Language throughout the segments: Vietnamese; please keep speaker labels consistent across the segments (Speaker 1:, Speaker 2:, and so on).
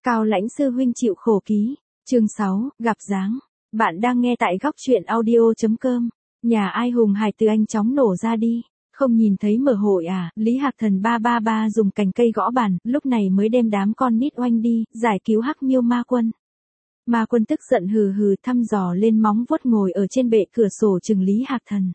Speaker 1: Cao Lãnh sư huynh chịu khổ ký. Chương 6, gặp dáng. Bạn đang nghe tại góc truyện audio.com. Nhà ai hùng hài từ anh chóng nổ ra đi. Không nhìn thấy mở hội à? Lý Hạc Thần 333 dùng cành cây gõ bàn, lúc này mới đem đám con nít oanh đi, giải cứu Hắc Miêu Ma Quân. Ma Quân tức giận hừ hừ thăm dò lên móng vuốt ngồi ở trên bệ cửa sổ chừng Lý Hạc Thần.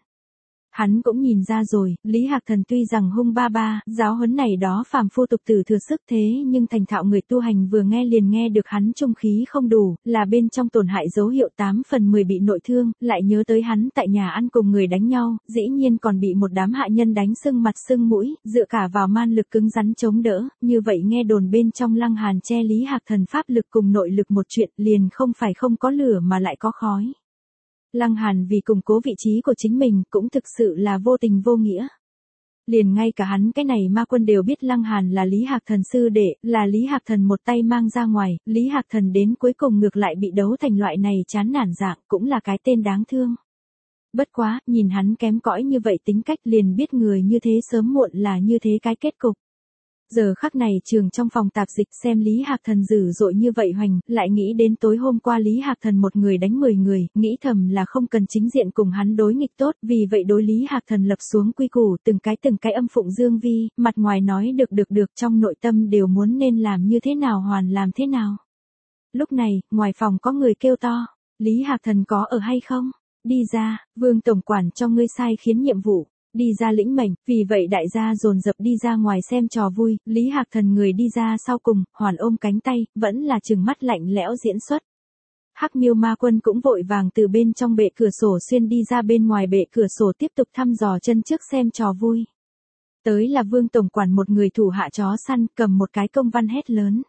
Speaker 1: Hắn cũng nhìn ra rồi, Lý Hạc Thần tuy rằng hung ba ba, giáo huấn này đó phàm phu tục tử thừa sức thế nhưng thành thạo người tu hành vừa nghe liền nghe được hắn trung khí không đủ, là bên trong tổn hại dấu hiệu 8 phần 10 bị nội thương, lại nhớ tới hắn tại nhà ăn cùng người đánh nhau, dĩ nhiên còn bị một đám hạ nhân đánh sưng mặt sưng mũi, dựa cả vào man lực cứng rắn chống đỡ, như vậy nghe đồn bên trong Lăng Hàn che Lý Hạc Thần pháp lực cùng nội lực một chuyện liền không phải không có lửa mà lại có khói. Lăng Hàn vì củng cố vị trí của chính mình cũng thực sự là vô tình vô nghĩa. Liền ngay cả hắn cái này Ma Quân đều biết Lăng Hàn là Lý Hạc Thần sư đệ, là Lý Hạc Thần một tay mang ra ngoài, Lý Hạc Thần đến cuối cùng ngược lại bị đấu thành loại này chán nản dạng, cũng là cái tên đáng thương. Bất quá, nhìn hắn kém cỏi như vậy tính cách liền biết người như thế sớm muộn là như thế cái kết cục. Giờ khắc này trường trong phòng tạp dịch xem Lý Hạc Thần dữ dội như vậy hoành, lại nghĩ đến tối hôm qua Lý Hạc Thần một người đánh 10 người, nghĩ thầm là không cần chính diện cùng hắn đối nghịch tốt, vì vậy đối Lý Hạc Thần lập xuống quy củ từng cái âm phụng dương vi, mặt ngoài nói được trong nội tâm đều muốn nên làm như thế nào hoàn làm thế nào. Lúc này, ngoài phòng có người kêu to, Lý Hạc Thần có ở hay không? Đi ra, Vương tổng quản cho ngươi sai khiến nhiệm vụ. Đi ra lĩnh mệnh, vì vậy đại gia dồn dập đi ra ngoài xem trò vui, Lý Hạc Thần người đi ra sau cùng, hoàn ôm cánh tay, vẫn là trừng mắt lạnh lẽo diễn xuất. Hắc Miêu Ma Quân cũng vội vàng từ bên trong bệ cửa sổ xuyên đi ra bên ngoài bệ cửa sổ tiếp tục thăm dò chân trước xem trò vui. Tới là Vương tổng quản một người thủ hạ chó săn cầm một cái công văn hét lớn.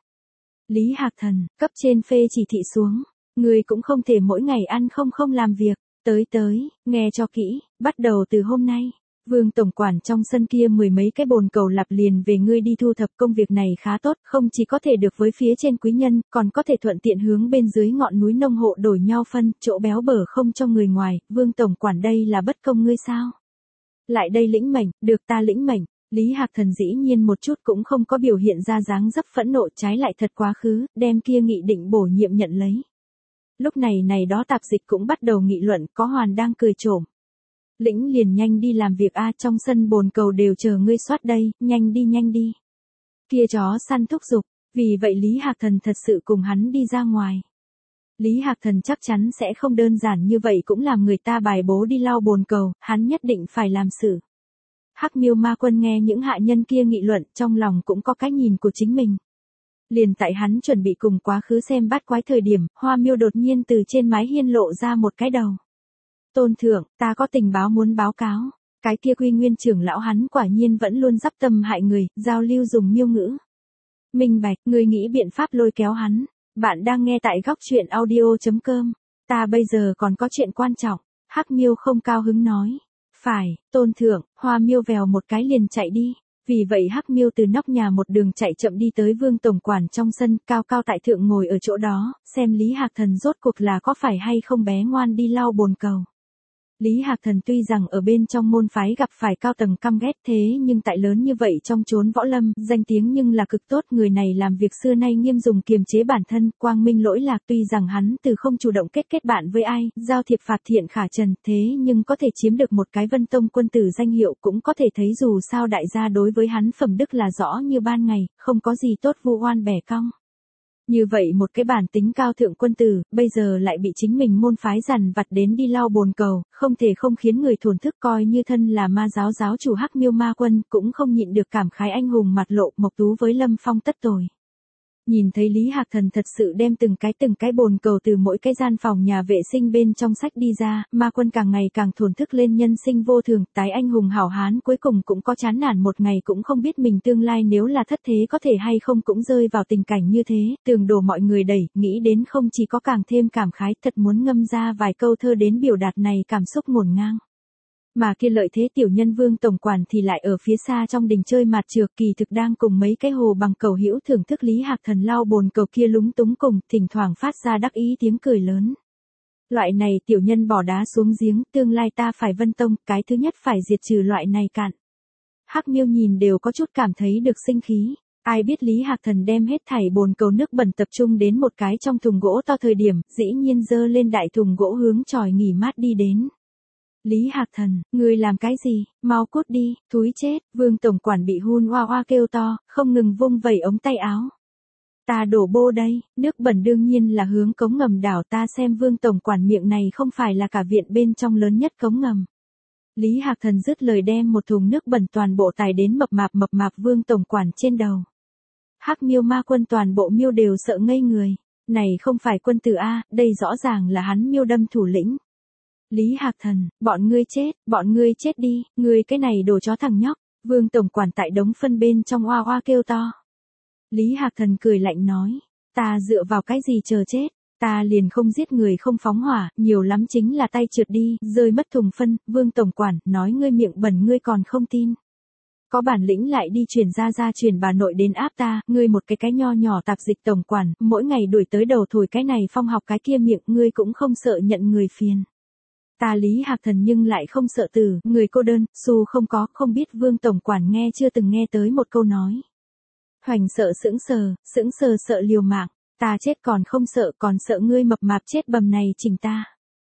Speaker 1: Lý Hạc Thần, cấp trên phê chỉ thị xuống, người cũng không thể mỗi ngày ăn không làm việc, tới, nghe cho kỹ, bắt đầu từ hôm nay. Vương tổng quản trong sân kia 10 mấy cái bồn cầu lặp liền về ngươi đi thu thập công việc này khá tốt, không chỉ có thể được với phía trên quý nhân, còn có thể thuận tiện hướng bên dưới ngọn núi nông hộ đổi nhau phân, chỗ béo bở không cho người ngoài, Vương tổng quản đây là bất công ngươi sao? Lại đây lĩnh mệnh, được ta lĩnh mệnh. Lý Hạc Thần dĩ nhiên một chút cũng không có biểu hiện ra dáng dấp phẫn nộ, trái lại thật quá khứ, đem kia nghị định bổ nhiệm nhận lấy. Lúc này đó tạp dịch cũng bắt đầu nghị luận, có Hoàn đang cười trộm. Lĩnh liền nhanh đi làm việc a, trong sân bồn cầu đều chờ ngươi soát đây, nhanh đi. Kia chó săn thúc giục, vì vậy Lý Hạc Thần thật sự cùng hắn đi ra ngoài. Lý Hạc Thần chắc chắn sẽ không đơn giản như vậy cũng làm người ta bài bố đi lau bồn cầu, hắn nhất định phải làm sự. Hắc Miêu Ma Quân nghe những hạ nhân kia nghị luận, trong lòng cũng có cái nhìn của chính mình. Liền tại hắn chuẩn bị cùng quá khứ xem bát quái thời điểm, Hoa Miêu đột nhiên từ trên mái hiên lộ ra một cái đầu. Tôn thượng, ta có tình báo muốn báo cáo. Cái kia Quy Nguyên trưởng lão hắn quả nhiên vẫn luôn dắp tâm hại người, giao lưu dùng miêu ngữ. Minh bạch, ngươi nghĩ biện pháp lôi kéo hắn. Bạn đang nghe tại góc truyện audio.com. Ta bây giờ còn có chuyện quan trọng. Hắc Miêu không cao hứng nói. Phải, tôn thượng, Hoa Miêu vèo một cái liền chạy đi. Vì vậy Hắc Miêu từ nóc nhà một đường chạy chậm đi tới Vương tổng quản trong sân, cao tại thượng ngồi ở chỗ đó, xem Lý Hạc Thần rốt cuộc là có phải hay không bé ngoan đi lau bồn cầu. Lý Hạc Thần tuy rằng ở bên trong môn phái gặp phải cao tầng căm ghét thế nhưng tại lớn như vậy trong chốn võ lâm, danh tiếng nhưng là cực tốt, người này làm việc xưa nay nghiêm dùng kiềm chế bản thân, quang minh lỗi lạc, tuy rằng hắn từ không chủ động kết bạn với ai, giao thiệp phạt thiện khả trần, thế nhưng có thể chiếm được một cái Vân Tông quân tử danh hiệu, cũng có thể thấy dù sao đại gia đối với hắn phẩm đức là rõ như ban ngày, không có gì tốt vu oan bẻ cong. Như vậy một cái bản tính cao thượng quân tử, bây giờ lại bị chính mình môn phái dằn vặt đến đi lau bồn cầu, không thể không khiến người thổn thức, coi như thân là ma giáo chủ Hắc Miêu Ma Quân, cũng không nhịn được cảm khái anh hùng mặt lộ Mộc Tú với Lâm Phong tất tồi. Nhìn thấy Lý Hạc Thần thật sự đem từng cái bồn cầu từ mỗi cái gian phòng nhà vệ sinh bên trong sách đi ra, Ma Quân càng ngày càng thổn thức lên nhân sinh vô thường, tái anh hùng hảo hán cuối cùng cũng có chán nản một ngày, cũng không biết mình tương lai nếu là thất thế có thể hay không cũng rơi vào tình cảnh như thế, tường đổ mọi người đẩy, nghĩ đến không chỉ có càng thêm cảm khái, thật muốn ngâm ra vài câu thơ đến biểu đạt này cảm xúc ngổn ngang. Mà kia lợi thế tiểu nhân Vương tổng quản thì lại ở phía xa trong đình chơi mạt trược, kỳ thực đang cùng mấy cái hồ bằng cầu hữu thưởng thức Lý Hạc Thần lau bồn cầu kia lúng túng cùng, thỉnh thoảng phát ra đắc ý tiếng cười lớn. Loại này tiểu nhân bỏ đá xuống giếng, tương lai ta phải Vân Tông, cái thứ nhất phải diệt trừ loại này cạn. Hắc Miêu nhìn đều có chút cảm thấy được sinh khí. Ai biết Lý Hạc Thần đem hết thảy bồn cầu nước bẩn tập trung đến một cái trong thùng gỗ to thời điểm, dĩ nhiên giơ lên đại thùng gỗ hướng chòi nghỉ mát đi đến. Lý Hạc Thần, ngươi làm cái gì, mau cút đi, thúi chết, Vương tổng quản bị hun oa oa kêu to, không ngừng vung vẩy ống tay áo. Ta đổ bô đây, nước bẩn đương nhiên là hướng cống ngầm đảo, ta xem Vương tổng quản miệng này không phải là cả viện bên trong lớn nhất cống ngầm. Lý Hạc Thần dứt lời đem một thùng nước bẩn toàn bộ tài đến mập mạp Vương tổng quản trên đầu. Hắc Miêu Ma Quân toàn bộ miêu đều sợ ngây người, này không phải quân tử a, đây rõ ràng là hắn Miêu đâm thủ lĩnh. Lý Hạc Thần, bọn ngươi chết đi, ngươi cái này đồ chó thằng nhóc, Vương tổng quản tại đống phân bên trong oa oa kêu to. Lý Hạc Thần cười lạnh nói, ta dựa vào cái gì chờ chết, ta liền không giết người không phóng hỏa, nhiều lắm chính là tay trượt đi, rơi mất thùng phân, Vương tổng quản, nói ngươi miệng bẩn ngươi còn không tin. Có bản lĩnh lại đi truyền truyền bà nội đến áp ta, ngươi một cái nho nhỏ tạp dịch tổng quản, mỗi ngày đuổi tới đầu thổi cái này phong học cái kia miệng, ngươi cũng không sợ nhận người phiền. Ta Lý Hạc Thần nhưng lại không sợ tử, người cô đơn, xu không biết Vương tổng quản nghe chưa từng nghe tới một câu nói. Hoành sợ sững sờ sợ liều mạng, ta chết còn không sợ, còn sợ ngươi mập mạp chết bầm này chỉnh ta.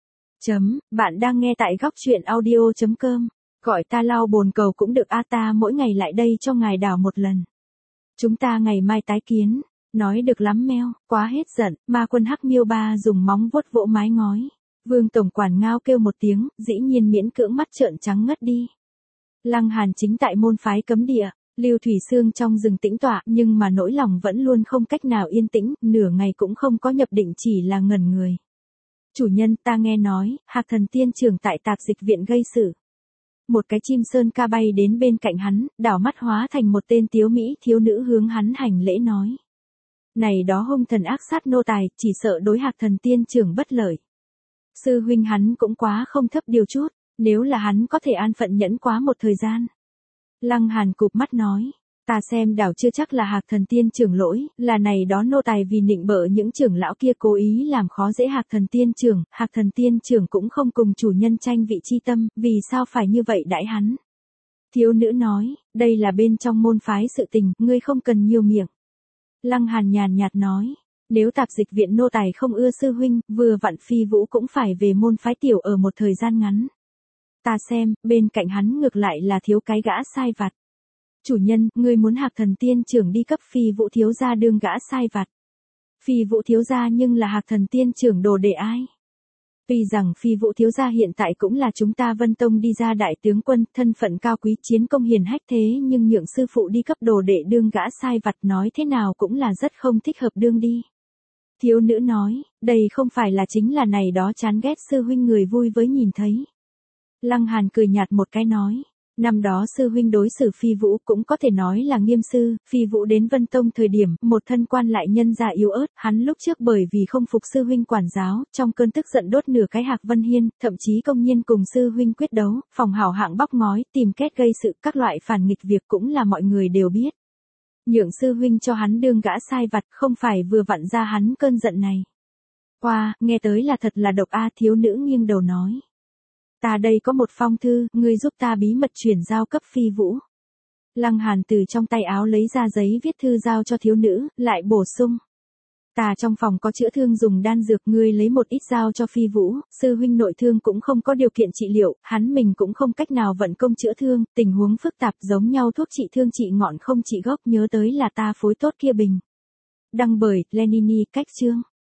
Speaker 1: Bạn đang nghe tại góc truyện audio.com, gọi ta lau bồn cầu cũng được a, ta mỗi ngày lại đây cho ngài đảo một lần. Chúng ta ngày mai tái kiến, nói được lắm meo, quá hết giận, Ma Quân Hắc Miêu Ba dùng móng vuốt vỗ mái ngói. Vương tổng quản ngao kêu một tiếng, dĩ nhiên miễn cưỡng mắt trợn trắng ngất đi. Lăng Hàn chính tại môn phái cấm địa, Lưu Thủy Sương trong rừng tĩnh tọa, nhưng mà nỗi lòng vẫn luôn không cách nào yên tĩnh, nửa ngày cũng không có nhập định, chỉ là ngẩn người. Chủ nhân, ta nghe nói, Hạc Thần tiên trưởng tại tạp dịch viện gây sự. Một cái chim sơn ca bay đến bên cạnh hắn, đảo mắt hóa thành một tên tiếu mỹ thiếu nữ hướng hắn hành lễ nói. Này đó hung thần ác sát nô tài, chỉ sợ đối Hạc Thần tiên trưởng bất lợi. Sư huynh hắn cũng quá không thấp điều chút, nếu là hắn có thể an phận nhẫn quá một thời gian. Lăng Hàn cụp mắt nói, ta xem đảo chưa chắc là Hạc Thần tiên trưởng lỗi, là này đó nô tài vì nịnh bợ những trưởng lão kia cố ý làm khó dễ Hạc Thần tiên trưởng cũng không cùng chủ nhân tranh vị chi tâm, vì sao phải như vậy đãi hắn. Thiếu nữ nói, đây là bên trong môn phái sự tình, ngươi không cần nhiều miệng. Lăng Hàn nhàn nhạt nói, nếu tạp dịch viện nô tài không ưa sư huynh, vừa vặn Phi Vũ cũng phải về môn phái tiểu ở một thời gian ngắn. Ta xem, bên cạnh hắn ngược lại là thiếu cái gã sai vặt. Chủ nhân, ngươi muốn Hạc Thần tiên trưởng đi cấp Phi Vũ thiếu gia đương gã sai vặt. Phi Vũ thiếu gia nhưng là Hạc Thần tiên trưởng đồ đệ ai? Tuy rằng Phi Vũ thiếu gia hiện tại cũng là chúng ta Vân Tông đi ra đại tướng quân, thân phận cao quý, chiến công hiển hách, thế nhưng nhượng sư phụ đi cấp đồ đệ đương gã sai vặt nói thế nào cũng là rất không thích hợp đương đi. Thiếu nữ nói, đây không phải là chính là này đó chán ghét sư huynh người vui với nhìn thấy. Lăng Hàn cười nhạt một cái nói, năm đó sư huynh đối xử Phi Vũ cũng có thể nói là nghiêm sư, Phi Vũ đến Vân Tông thời điểm, một thân quan lại nhân gia yếu ớt, hắn lúc trước bởi vì không phục sư huynh quản giáo, trong cơn tức giận đốt nửa cái Hạc Vân Hiên, thậm chí công nhiên cùng sư huynh quyết đấu, phòng hảo hạng bóc ngói, tìm kết gây sự, các loại phản nghịch việc cũng là mọi người đều biết. Nhượng sư huynh cho hắn đương gã sai vặt, không phải vừa vặn ra hắn cơn giận này. Qua, nghe tới là thật là độc a, thiếu nữ nghiêng đầu nói. Ta đây có một phong thư, ngươi giúp ta bí mật chuyển giao cấp Phi Vũ. Lăng Hàn từ trong tay áo lấy ra giấy viết thư giao cho thiếu nữ, lại bổ sung. Ta trong phòng có chữa thương dùng đan dược, ngươi lấy một ít giao cho Phi Vũ, sư huynh nội thương cũng không có điều kiện trị liệu, hắn mình cũng không cách nào vận công chữa thương, tình huống phức tạp giống nhau, thuốc trị thương trị ngọn không trị gốc, nhớ tới là ta phối tốt kia bình. Đăng bởi Lenini, cách chương.